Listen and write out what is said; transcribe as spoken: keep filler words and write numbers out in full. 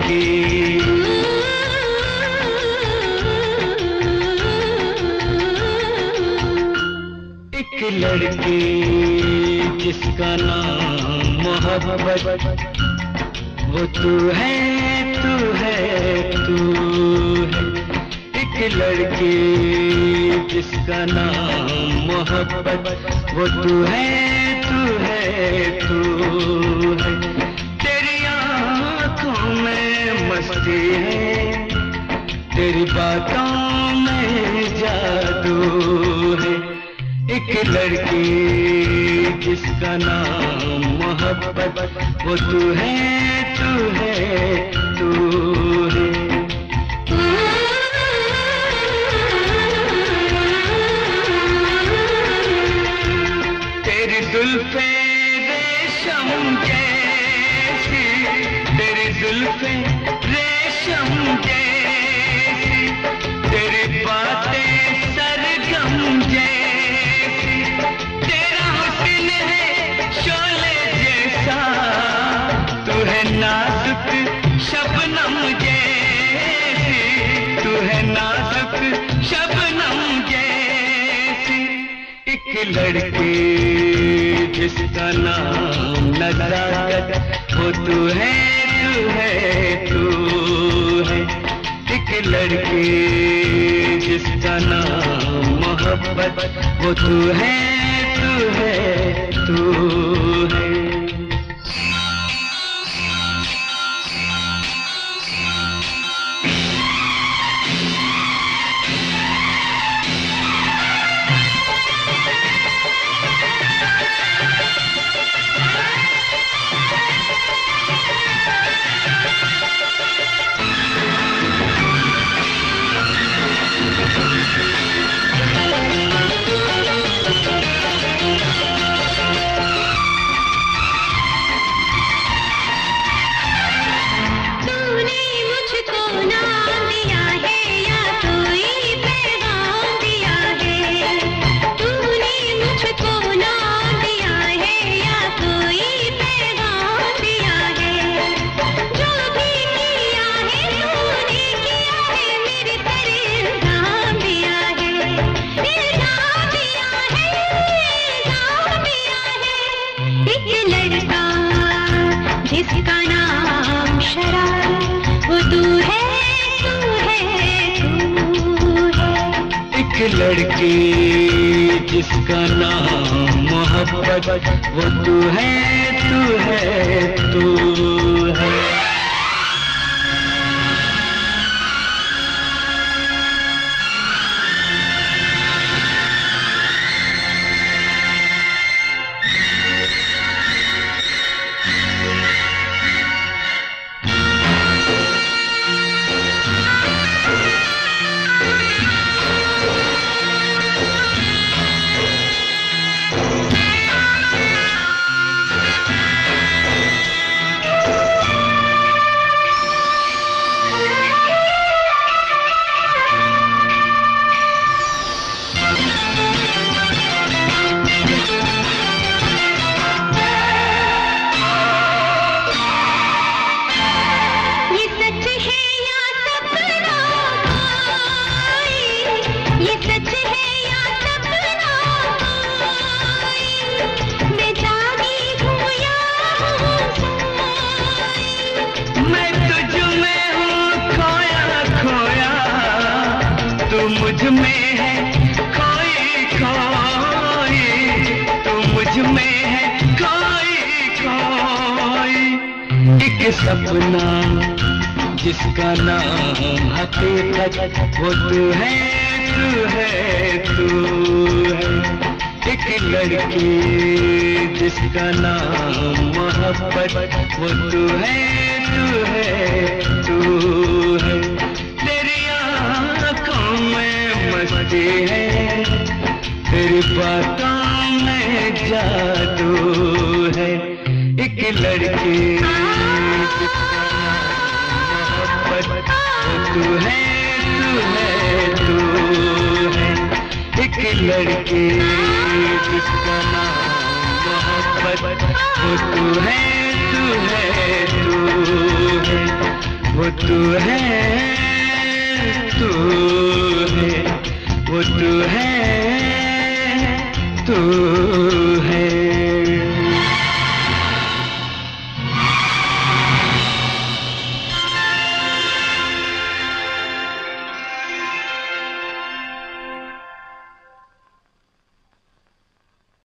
लड़की, एक लड़की जिसका नाम मोहब्बत, वो तू है तू है तू है। एक लड़की जिसका नाम मोहब्बत, वो तू है तू है तू है। तेरी आँखों में मस्ती है, तेरी बातों में जादू है। एक लड़की जिसका नाम मोहब्बत, वो तू है तू है तू है। तेरी जुल्फे रेशम जैसी, तेरी जुल्फे रेशम जैसी, तेरी बातें सरगम जैसी, तेरा हुस्न है शोले जैसा, तू है नाजुक शबनम जैसी, तू है नाजुक शबनम जैसी। एक लड़की जिसका नाम नज़ाकत, वो तू है तू है तू है। एक लड़की जिसका नाम मोहब्बत, वो तू है तू है तू है। जिसका नाम शरारत, वो तू है तू है तू है। एक लड़की जिसका नाम मोहब्बत, वो तू है तू है तू है। मुझ में है कोई कोई, तू मुझ में है कोई कोई। एक सपना जिसका नाम हकीकत, वो तू है तू है तू है। एक लड़की जिसका नाम मोहब्बत, वो तू है तू है तू है। तेरी आँखों में मस्ती है, तेरी बातों में जादू है। एक लड़की जिसका नाम मोहब्बत, वो तू है तू है तू है। एक लड़की जिसका नाम मोहब्बत, वो तू है तू है तू है। वो तू है, तू है, वो तू है, तू